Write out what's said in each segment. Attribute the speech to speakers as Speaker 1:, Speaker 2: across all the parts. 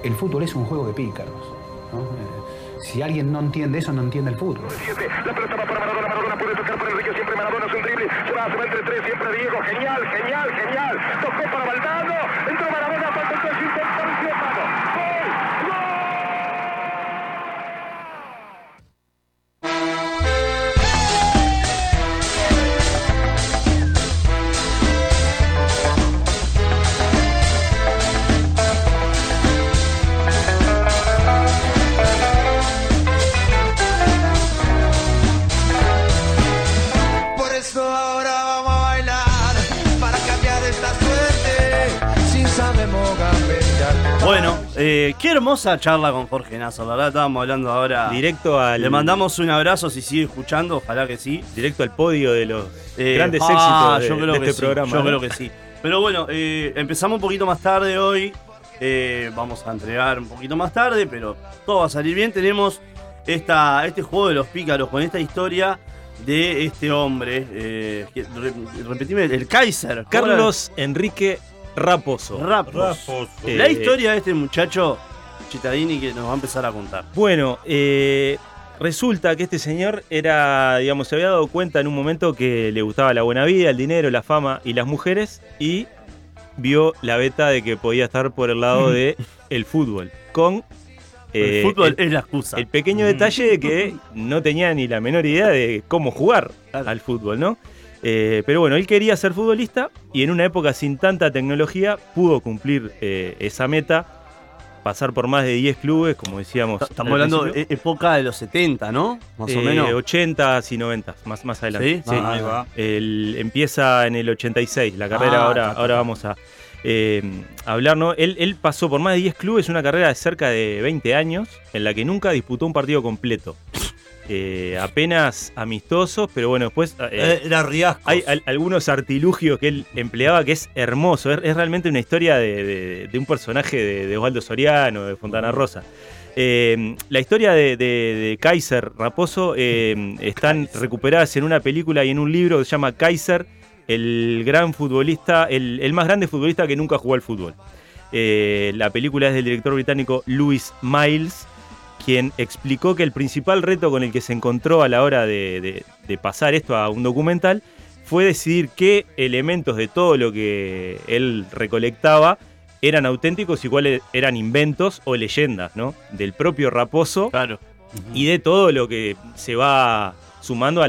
Speaker 1: el fútbol es un juego de pícaros, ¿no? Si alguien no entiende eso, no entiende el fútbol.
Speaker 2: La pelota va para Maradona, Maradona puede tocar por Enrique, siempre Maradona es un drible, se va entre tres, siempre Diego, genial, tocó para Valdano, entró Maradona, falta el tercio,
Speaker 3: Bueno, qué hermosa charla con Jorge Nasser, la verdad estábamos hablando ahora.
Speaker 4: Directo al...
Speaker 3: Le mandamos un abrazo si sigue escuchando, ojalá que sí.
Speaker 4: Directo al podio de los grandes éxitos de este programa.
Speaker 3: Yo creo que sí. Pero bueno, empezamos un poquito más tarde hoy. Vamos a entregar un poquito más tarde, pero todo va a salir bien. Tenemos este juego de los pícaros con esta historia de este hombre. Repetime, el Kaiser.
Speaker 4: Carlos Enrique Raposo.
Speaker 3: La historia de este muchacho Cittadini que nos va a empezar a contar.
Speaker 4: Bueno, resulta que este señor era, digamos, se había dado cuenta en un momento que le gustaba la buena vida, el dinero, la fama y las mujeres, y vio la beta de que podía estar por el lado de el fútbol. Con
Speaker 3: el fútbol es la excusa.
Speaker 4: El pequeño detalle de que no tenía ni la menor idea de cómo jugar al fútbol, ¿no? Pero bueno, él quería ser futbolista y en una época sin tanta tecnología pudo cumplir esa meta, pasar por más de 10 clubes, como decíamos.
Speaker 3: Estamos hablando de época de los 70, ¿no? Más o menos.
Speaker 4: 80s y 90s, más adelante.
Speaker 3: Sí. Ahí va.
Speaker 4: Él empieza en el 86, la carrera ahora vamos a hablar, ¿no? Él pasó por más de 10 clubes, una carrera de cerca de 20 años, en la que nunca disputó un partido completo. Apenas amistosos, pero bueno, después
Speaker 5: era riascos.
Speaker 4: Hay algunos artilugios que él empleaba que es hermoso, es realmente una historia de un personaje de Osvaldo Soriano, de Fontana Rosa. La historia de Kaiser Raposo están recuperadas en una película y en un libro que se llama Kaiser, el gran futbolista, el más grande futbolista que nunca jugó al fútbol. La película es del director británico Lewis Miles, quien explicó que el principal reto con el que se encontró a la hora de pasar esto a un documental fue decidir qué elementos de todo lo que él recolectaba eran auténticos y cuáles eran inventos o leyendas, ¿no? Del propio Raposo.
Speaker 3: Claro.
Speaker 4: Y de todo lo que se va sumando a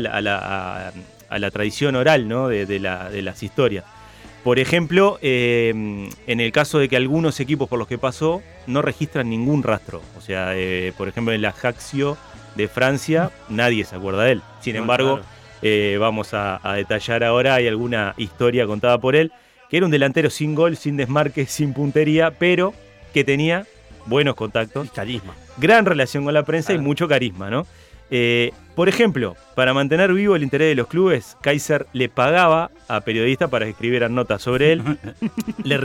Speaker 4: la tradición oral, ¿no? de las historias. Por ejemplo, en el caso de que algunos equipos por los que pasó no registran ningún rastro. O sea, por ejemplo, en la Ajaccio de Francia, nadie se acuerda de él. Sin embargo, vamos a detallar ahora, hay alguna historia contada por él, que era un delantero sin gol, sin desmarque, sin puntería, pero que tenía buenos contactos.
Speaker 3: Y carisma.
Speaker 4: Gran relación con la prensa y mucho carisma, ¿no? Por ejemplo, para mantener vivo el interés de los clubes, Kaiser le pagaba a periodistas para que escribieran notas sobre él. Le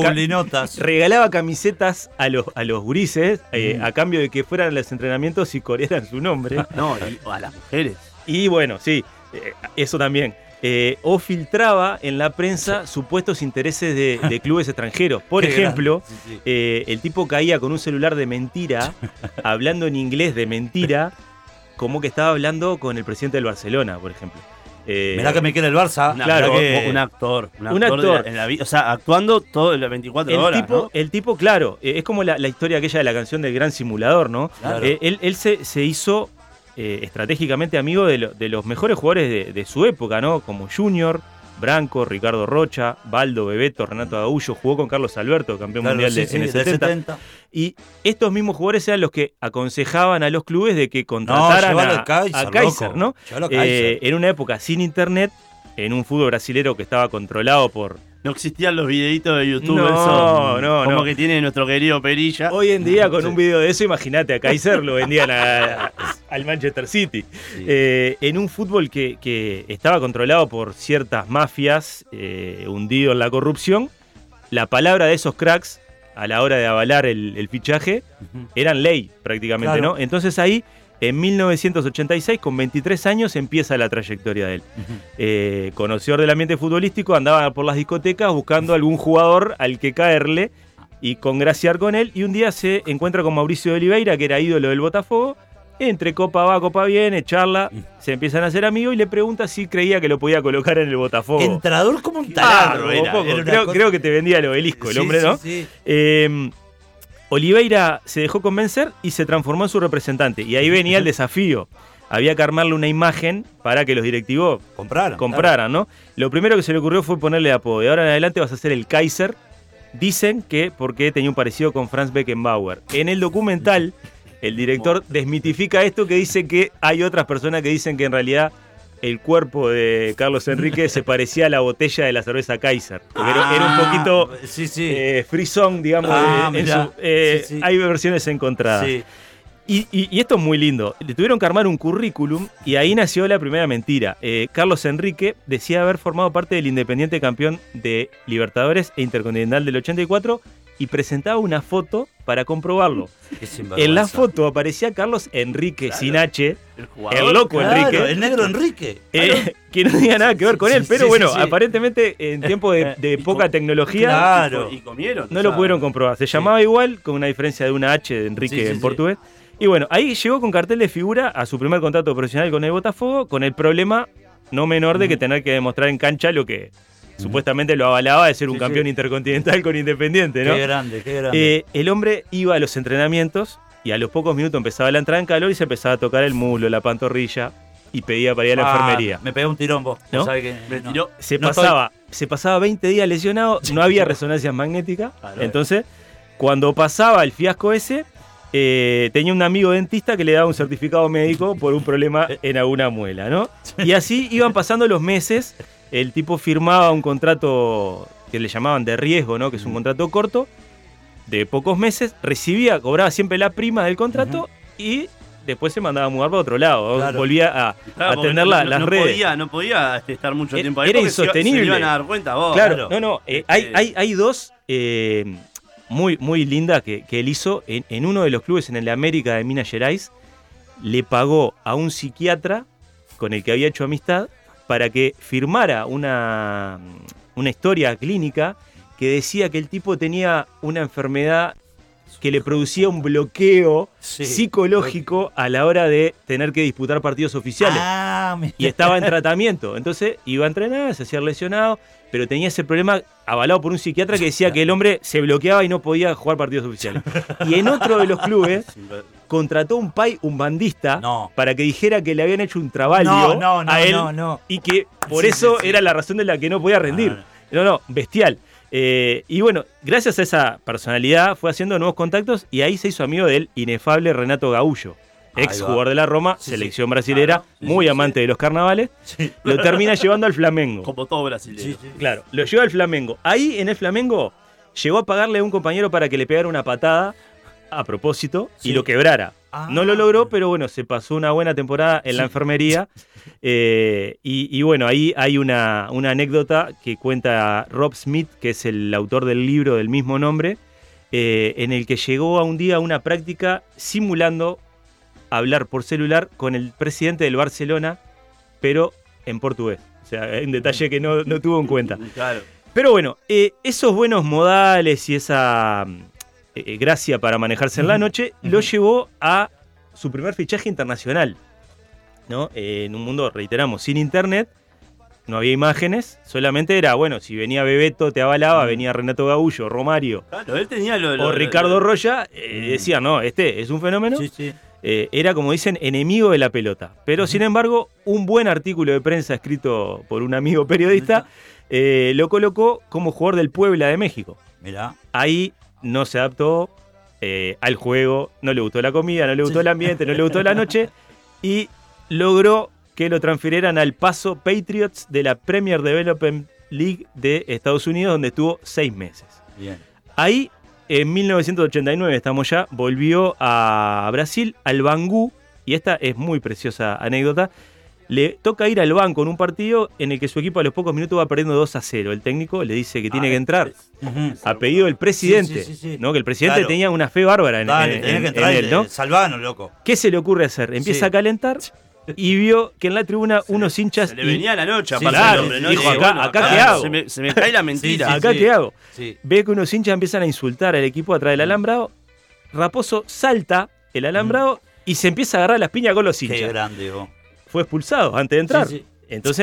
Speaker 4: regalaba camisetas a los gurises a cambio de que fueran a los entrenamientos y corearan su nombre.
Speaker 3: No, a las mujeres.
Speaker 4: Y bueno, sí, eso también. O filtraba en la prensa supuestos intereses de clubes extranjeros. Por ejemplo, el tipo caía con un celular de mentira, hablando en inglés de mentira, como que estaba hablando con el presidente del Barcelona, por ejemplo.
Speaker 5: Mirá que me quiere el Barça.
Speaker 3: Claro, un actor. O sea, actuando todo las 24 horas.
Speaker 4: El tipo, claro, es como la historia aquella de la canción del Gran Simulador, ¿no?
Speaker 3: Claro.
Speaker 4: Él se hizo estratégicamente amigo de los mejores jugadores de su época, ¿no? Como Junior, Branco, Ricardo Rocha, Baldo, Bebeto, Renato Agullo, jugó con Carlos Alberto, campeón mundial en el 70. Y estos mismos jugadores eran los que aconsejaban a los clubes de que contrataran a Kaiser, ¿no? En una época sin internet, en un fútbol brasilero que estaba controlado por...
Speaker 3: No existían los videitos de YouTube,
Speaker 4: no.
Speaker 3: Que tiene nuestro querido Perilla.
Speaker 4: Hoy en día, con un video de eso, imagínate, a Kaiser lo vendían al Manchester City. Sí. En un fútbol que estaba controlado por ciertas mafias, hundido en la corrupción, la palabra de esos cracks, a la hora de avalar el fichaje, eran ley prácticamente, claro. ¿No? Entonces ahí, en 1986, con 23 años, empieza la trayectoria de él. Conocedor del ambiente futbolístico, andaba por las discotecas buscando algún jugador al que caerle y congraciar con él. Y un día se encuentra con Mauricio de Oliveira, que era ídolo del Botafogo. Entre copa va, copa viene, charla, se empiezan a hacer amigos y le pregunta si creía que lo podía colocar en el Botafogo.
Speaker 5: Entrador como un taladro
Speaker 4: Creo que te vendía el obelisco el hombre, ¿no?
Speaker 5: Sí.
Speaker 4: Oliveira se dejó convencer y se transformó en su representante. Y ahí venía el desafío. Había que armarle una imagen para que los directivos compraran, ¿no? Lo primero que se le ocurrió fue ponerle apodo. De ahora en adelante vas a ser el Kaiser. Dicen que porque tenía un parecido con Franz Beckenbauer. En el documental, el director desmitifica esto, que dice que hay otras personas que dicen que en realidad el cuerpo de Carlos Enrique se parecía a la botella de la cerveza Kaiser. Porque era un poquito frisón, digamos. Hay versiones encontradas.
Speaker 5: Sí.
Speaker 4: Y esto es muy lindo. Le tuvieron que armar un currículum y ahí nació la primera mentira. Carlos Enrique decía haber formado parte del Independiente campeón de Libertadores e Intercontinental del 84 y presentaba una foto para comprobarlo. En la foto aparecía Carlos Enrique, sin H, el loco Enrique.
Speaker 5: El negro Enrique.
Speaker 4: Que no tenía nada que ver con él, pero aparentemente en tiempo de poca tecnología
Speaker 3: y comieron,
Speaker 4: no lo pudieron comprobar. Se llamaba igual, con una diferencia de una H de Enrique en portugués. Y bueno, ahí llegó con cartel de figura a su primer contrato profesional con el Botafogo, con el problema no menor de que tener que demostrar en cancha lo que supuestamente lo avalaba de ser un campeón intercontinental con Independiente, ¿no?
Speaker 5: Qué grande.
Speaker 4: El hombre iba a los entrenamientos y a los pocos minutos empezaba la entrada en calor y se empezaba a tocar el muslo, la pantorrilla y pedía para ir a la enfermería.
Speaker 5: Me pegué un tirón vos.
Speaker 4: ¿No?
Speaker 5: ¿Sabés que
Speaker 4: Se pasaba 20 días lesionado, no había resonancias magnéticas, entonces cuando pasaba el fiasco ese, tenía un amigo dentista que le daba un certificado médico por un problema en alguna muela, ¿no? Y así iban pasando los meses, el tipo firmaba un contrato que le llamaban de riesgo, ¿no? Que es un contrato corto, de pocos meses, cobraba siempre la prima del contrato y después se mandaba a mudar para otro lado, volvía a tener las redes.
Speaker 3: No podía estar mucho tiempo ahí
Speaker 4: era
Speaker 3: porque
Speaker 4: insostenible.
Speaker 3: se iban a dar cuenta vos.
Speaker 4: Claro. Hay dos muy lindas que él hizo en uno de los clubes en el América de Minas Gerais. Le pagó a un psiquiatra con el que había hecho amistad para que firmara una historia clínica que decía que el tipo tenía una enfermedad que le producía un bloqueo psicológico a la hora de tener que disputar partidos oficiales. Y estaba en tratamiento. Entonces iba a entrenar, se hacía lesionado, pero tenía ese problema avalado por un psiquiatra que decía que el hombre se bloqueaba y no podía jugar partidos oficiales. Y en otro de los clubes contrató un bandista para que dijera que le habían hecho un trabalio a él y que por eso era la razón de la que no podía rendir. Bestial. Y bueno, gracias a esa personalidad fue haciendo nuevos contactos y ahí se hizo amigo del inefable Renato Gaúcho, ex jugador de la Roma, selección brasilera, muy amante de los carnavales. Lo termina llevando al Flamengo.
Speaker 3: Como todo brasilero.
Speaker 4: Claro, lo lleva al Flamengo. Ahí en el Flamengo llegó a pagarle a un compañero para que le pegara una patada a propósito y lo quebrara. No lo logró, pero bueno, se pasó una buena temporada en la enfermería. Y bueno, ahí hay una anécdota que cuenta Rob Smith, que es el autor del libro del mismo nombre, en el que llegó a un día a una práctica simulando hablar por celular con el presidente del Barcelona, pero en portugués. O sea, un detalle que no tuvo en cuenta.
Speaker 3: Claro.
Speaker 4: Pero bueno, esos buenos modales y esa gracia para manejarse en la noche lo llevó a su primer fichaje internacional, ¿no? En un mundo, reiteramos, sin internet, no había imágenes, solamente era, bueno, si venía Bebeto te avalaba, venía Renato Gaúcho, Romario,
Speaker 3: claro, él tenía
Speaker 4: o Ricardo Roya, decía, no, este es un fenómeno. Era, como dicen, enemigo de la pelota. Pero, sin embargo, un buen artículo de prensa escrito por un amigo periodista lo colocó como jugador del Puebla de México.
Speaker 5: Mirá.
Speaker 4: Ahí no se adaptó al juego, no le gustó la comida, no le gustó el ambiente, no le gustó la noche y logró que lo transfirieran al Paso Patriots de la Premier Development League de Estados Unidos, donde estuvo 6 meses.
Speaker 5: Bien.
Speaker 4: Ahí, en 1989, estamos ya, volvió a Brasil, al Bangu, y esta es muy preciosa anécdota. Le toca ir al banco en un partido en el que su equipo a los pocos minutos va perdiendo 2-0. El técnico le dice que tiene que entrar a pedido del presidente, ¿no? Que el presidente tenía una fe bárbara en él, ¿no?
Speaker 5: Salvano, loco.
Speaker 4: ¿Qué se le ocurre hacer? Empieza a calentar y vio que en la tribuna unos hinchas...
Speaker 3: Se le venía la noche,
Speaker 5: Sí,
Speaker 3: aparte
Speaker 4: claro,
Speaker 3: el hombre, ¿no?
Speaker 4: dijo,
Speaker 3: Dice,
Speaker 4: acá ¿qué hago?
Speaker 3: Se me cae la mentira.
Speaker 5: Sí,
Speaker 4: ¿Acá qué hago?
Speaker 5: Sí.
Speaker 4: Ve que unos hinchas empiezan a insultar al equipo atrás del alambrado. Raposo salta el alambrado y se empieza a agarrar las piñas con los
Speaker 5: Qué
Speaker 4: hinchas.
Speaker 5: grande, vos.
Speaker 4: Fue expulsado antes de entrar.
Speaker 5: Sí, sí.
Speaker 4: Entonces,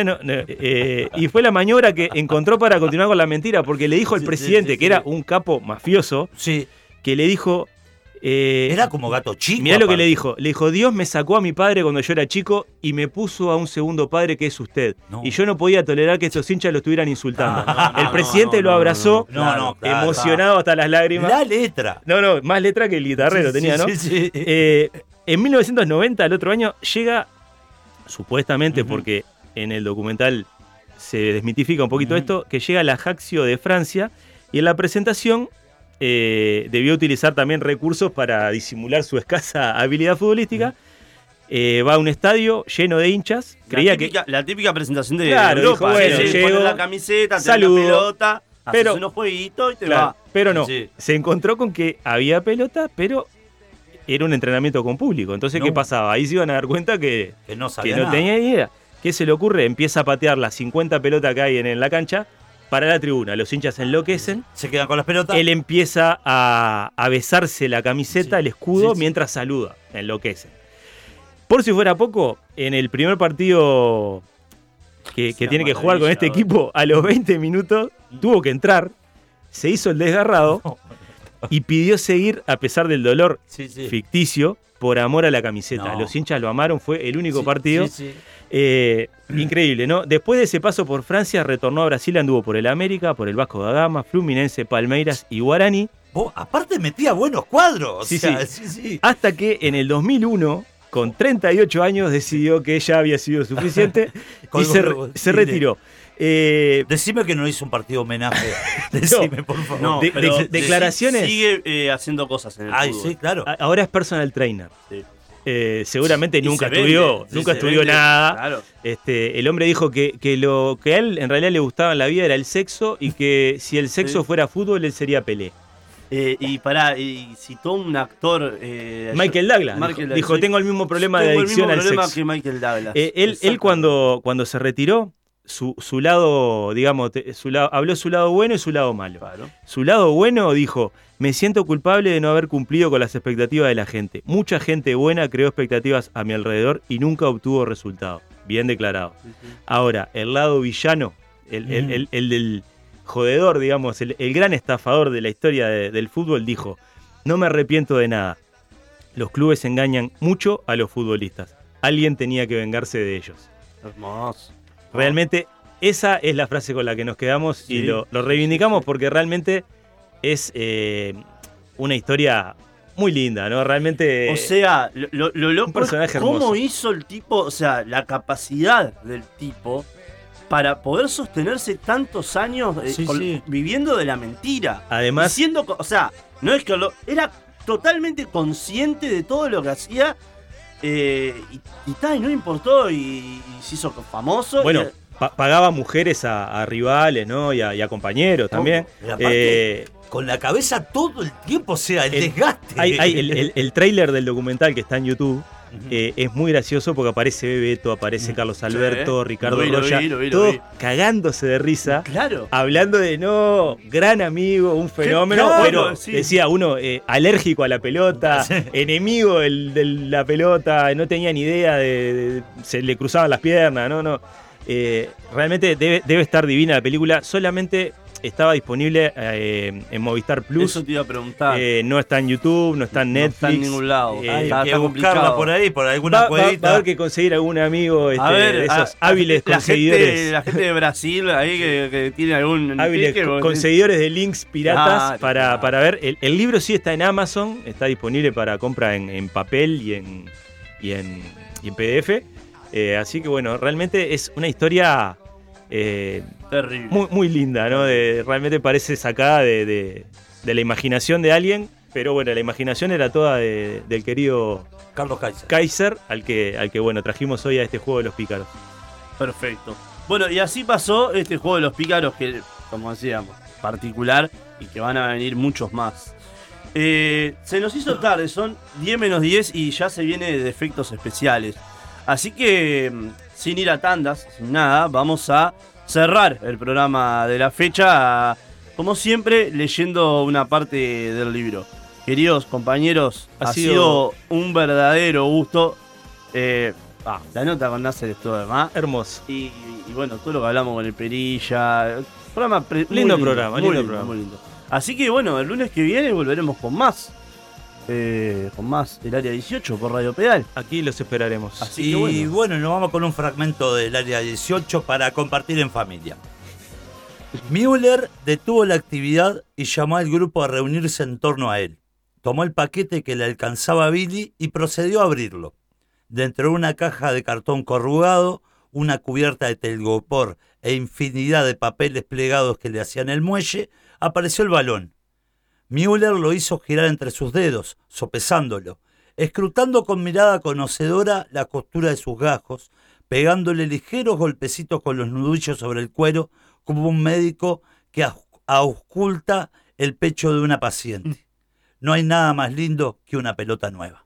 Speaker 4: y fue la maniobra que encontró para continuar con la mentira, porque le dijo al
Speaker 5: Sí,
Speaker 4: presidente,
Speaker 5: sí,
Speaker 4: que era un capo mafioso,
Speaker 5: Sí.
Speaker 4: que le dijo...
Speaker 5: Era como gato chico.
Speaker 4: mirá lo que
Speaker 5: aparte.
Speaker 4: le dijo. Le dijo, Dios me sacó a mi padre cuando yo era chico y me puso a un segundo padre que es usted.
Speaker 5: No.
Speaker 4: Y yo no podía tolerar que estos hinchas lo estuvieran insultando.
Speaker 3: No,
Speaker 4: el presidente lo abrazó,
Speaker 5: No, claro,
Speaker 4: emocionado hasta las lágrimas.
Speaker 5: La letra.
Speaker 4: No, más letra que el guitarrero
Speaker 5: Sí,
Speaker 4: tenía,
Speaker 5: sí,
Speaker 4: ¿no?
Speaker 5: sí, sí.
Speaker 4: En 1990, el otro año, llega, supuestamente,
Speaker 5: Ujú.
Speaker 4: porque en el documental se desmitifica un poquito
Speaker 5: Ujú.
Speaker 4: esto, que llega la Ajaccio de Francia y en la presentación debió utilizar también recursos para disimular su escasa habilidad futbolística. Va a un estadio lleno de hinchas. Creía que
Speaker 3: La típica presentación de
Speaker 4: Claro,
Speaker 3: Europa.
Speaker 4: dijo, bueno,
Speaker 3: ¿sí?
Speaker 4: llego,
Speaker 3: Pones la camiseta, te
Speaker 4: saludo,
Speaker 3: dan la pelota,
Speaker 4: pero-
Speaker 3: haces unos jueguitos y te
Speaker 4: Claro,
Speaker 3: va.
Speaker 4: pero no.
Speaker 5: Sí.
Speaker 4: Se encontró con que había pelota, pero era un entrenamiento con público. Entonces,
Speaker 5: No.
Speaker 4: ¿qué pasaba? Ahí se iban a dar cuenta que
Speaker 5: Que no
Speaker 4: que
Speaker 5: sabía
Speaker 4: no
Speaker 5: nada.
Speaker 4: tenía ni idea. ¿Qué se le ocurre? Empieza a patear las 50 pelotas que hay en la cancha para la tribuna. Los hinchas enloquecen.
Speaker 5: Se quedan con las pelotas.
Speaker 4: Él empieza a besarse la camiseta,
Speaker 5: Sí,
Speaker 4: el escudo,
Speaker 5: sí, sí.
Speaker 4: mientras saluda. Enloquecen. Por si fuera poco, en el primer partido que
Speaker 3: Sea
Speaker 4: tiene que jugar con este
Speaker 3: maravilla,
Speaker 4: equipo, a los 20 minutos tuvo que entrar, se hizo el desgarrado y pidió seguir a pesar del dolor
Speaker 5: Sí, sí.
Speaker 4: ficticio por amor a la camiseta.
Speaker 5: No.
Speaker 4: Los hinchas lo amaron, fue el único
Speaker 5: Sí,
Speaker 4: partido.
Speaker 5: sí, sí.
Speaker 4: Increíble, ¿no? Después de ese paso por Francia, retornó a Brasil, anduvo por el América, por el Vasco da Gama, Fluminense, Palmeiras y Guaraní,
Speaker 5: Vos, aparte metía buenos cuadros.
Speaker 4: Sí,
Speaker 5: o sea,
Speaker 4: sí.
Speaker 5: sí, sí.
Speaker 4: hasta que en el 2001, con 38 años, decidió que ya había sido suficiente y
Speaker 5: Con
Speaker 4: se
Speaker 5: huevos, sí,
Speaker 4: retiró.
Speaker 5: Decime que no hizo un partido homenaje. Decime, por favor.
Speaker 3: No,
Speaker 4: De-
Speaker 3: pero
Speaker 4: declaraciones-
Speaker 3: sigue haciendo cosas en el
Speaker 5: Ay,
Speaker 3: fútbol.
Speaker 5: sí, claro.
Speaker 4: Ahora es personal trainer.
Speaker 3: Sí.
Speaker 4: Seguramente
Speaker 3: Y
Speaker 4: nunca
Speaker 3: se
Speaker 4: estudió,
Speaker 3: vende,
Speaker 4: nunca
Speaker 3: se
Speaker 4: estudió
Speaker 3: vende,
Speaker 4: nada.
Speaker 3: Claro.
Speaker 4: El hombre dijo que lo que a él en realidad le gustaba en la vida era el sexo y que si el sexo
Speaker 3: Sí.
Speaker 4: fuera fútbol, él sería Pelé.
Speaker 3: Y citó un actor.
Speaker 4: Michael Douglas
Speaker 3: Michael
Speaker 4: dijo,
Speaker 3: sí.
Speaker 4: tengo el mismo problema de
Speaker 3: Tengo
Speaker 4: adicción
Speaker 3: el
Speaker 4: al
Speaker 3: mismo problema
Speaker 4: sexo.
Speaker 3: que Michael Douglas.
Speaker 4: Él
Speaker 3: Exactamente.
Speaker 4: cuando se retiró, su lado, digamos, habló su lado bueno y su lado malo.
Speaker 3: Claro.
Speaker 4: Su lado bueno dijo, me siento culpable de no haber cumplido con las expectativas de la gente. Mucha gente buena creó expectativas a mi alrededor y nunca obtuvo resultados. Bien declarado. Ahora, el lado villano, el del jodedor, digamos, el gran estafador de la historia del fútbol, dijo, no me arrepiento de nada. Los clubes engañan mucho a los futbolistas. Alguien tenía que vengarse de ellos.
Speaker 3: Hermoso.
Speaker 4: Realmente esa es la frase con la que nos quedamos y
Speaker 3: Sí.
Speaker 4: lo reivindicamos porque realmente es una historia muy linda, ¿no? Realmente...
Speaker 3: O sea, lo loco
Speaker 4: un personaje
Speaker 3: es cómo
Speaker 4: hermoso.
Speaker 3: hizo el tipo, o sea, la capacidad del tipo para poder sostenerse tantos años
Speaker 5: Sí, sí.
Speaker 3: viviendo de la mentira.
Speaker 4: Además-
Speaker 3: Y siendo, o sea, no es que era totalmente consciente de todo lo que hacía y no le importó y se hizo famoso.
Speaker 4: bueno,
Speaker 3: y-
Speaker 4: pagaba mujeres a rivales, ¿no? Y a compañeros también.
Speaker 5: Y aparte,
Speaker 4: Eh,
Speaker 5: con la cabeza todo el tiempo, o sea, el desgaste.
Speaker 4: hay el tráiler del documental que está en YouTube.
Speaker 5: Ujú.
Speaker 4: Es muy gracioso porque aparece Bebeto, aparece Carlos Alberto, Ricardo
Speaker 3: Lo vi, lo
Speaker 4: Roya,
Speaker 3: vi, lo vi.
Speaker 4: todos cagándose de risa.
Speaker 3: Claro.
Speaker 4: Hablando de gran amigo, un fenómeno,
Speaker 3: Claro,
Speaker 4: pero
Speaker 3: sí.
Speaker 4: decía uno alérgico a la pelota,
Speaker 5: Sí.
Speaker 4: enemigo de la pelota, no tenía ni idea se le cruzaban las piernas, no. Realmente debe estar divina la película, solamente estaba disponible en Movistar Plus.
Speaker 3: Eso te iba a preguntar.
Speaker 4: No está en YouTube, no está en
Speaker 3: No
Speaker 4: Netflix.
Speaker 3: está en ningún lado.
Speaker 5: Hay
Speaker 3: Está
Speaker 5: que buscarla
Speaker 3: complicado.
Speaker 5: por ahí, por alguna
Speaker 4: Va a
Speaker 5: cuevita.
Speaker 4: haber que conseguir algún amigo
Speaker 3: A ver,
Speaker 4: de esos hábiles
Speaker 3: la
Speaker 4: conseguidores.
Speaker 3: gente, la gente de Brasil ahí que tiene algún
Speaker 4: Hábiles
Speaker 3: pique, vos decís,
Speaker 4: conseguidores de links piratas
Speaker 3: Claro.
Speaker 4: para ver. El libro sí está en Amazon, está disponible para compra en papel y en PDF. Así que bueno, realmente es una historia
Speaker 3: terrible.
Speaker 4: muy, muy linda, ¿no? Realmente parece sacada de la imaginación de alguien, pero bueno, la imaginación era toda del querido
Speaker 5: Carlos Kaiser.
Speaker 4: Kaiser, al que bueno, trajimos hoy a este juego de los pícaros.
Speaker 3: Perfecto. Bueno, y así pasó este juego de los pícaros que, como decíamos, particular y que van a venir muchos más. Se nos hizo tarde, son 10 menos 10 y ya se viene de efectos especiales. Así que, sin ir a tandas, sin nada, vamos a cerrar el programa de la fecha, como siempre, leyendo una parte del libro. Queridos compañeros, ha sido un verdadero gusto. La nota con Nasser estuvo además.
Speaker 4: Hermoso.
Speaker 3: Y bueno, todo lo que hablamos con el Perilla.
Speaker 4: Lindo programa.
Speaker 3: Muy lindo. Así que bueno, el lunes que viene volveremos con más. Con más del Área 18 por Radio Pedal.
Speaker 4: Aquí los esperaremos.
Speaker 3: Así
Speaker 5: Y
Speaker 3: que
Speaker 5: bueno, nos vamos con un fragmento del Área 18 para compartir en familia. Müller detuvo la actividad y llamó al grupo a reunirse en torno a él. Tomó el paquete que le alcanzaba a Billy y procedió a abrirlo. Dentro de una caja de cartón corrugado, una cubierta de telgopor e infinidad de papeles plegados que le hacían el muelle, apareció el balón. Müller lo hizo girar entre sus dedos, sopesándolo, escrutando con mirada conocedora la costura de sus gajos, pegándole ligeros golpecitos con los nudillos sobre el cuero, como un médico que ausculta el pecho de una paciente. No hay nada más lindo que una pelota nueva.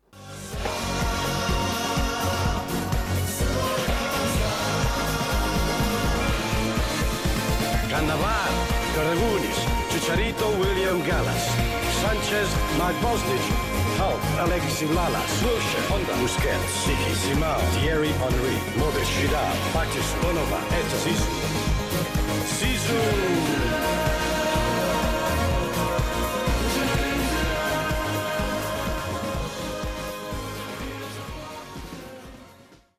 Speaker 6: Cannavaro, Karagunis, Chicharito, William Gallas, Sanchez, Mark Bosnich, Hulk, Alexis Lalas, Lucia, Honda, Busquets, Siki, Simao, Thierry Henry, Modric, Vidal, Batis, Bonova, Eto'o, Zizou.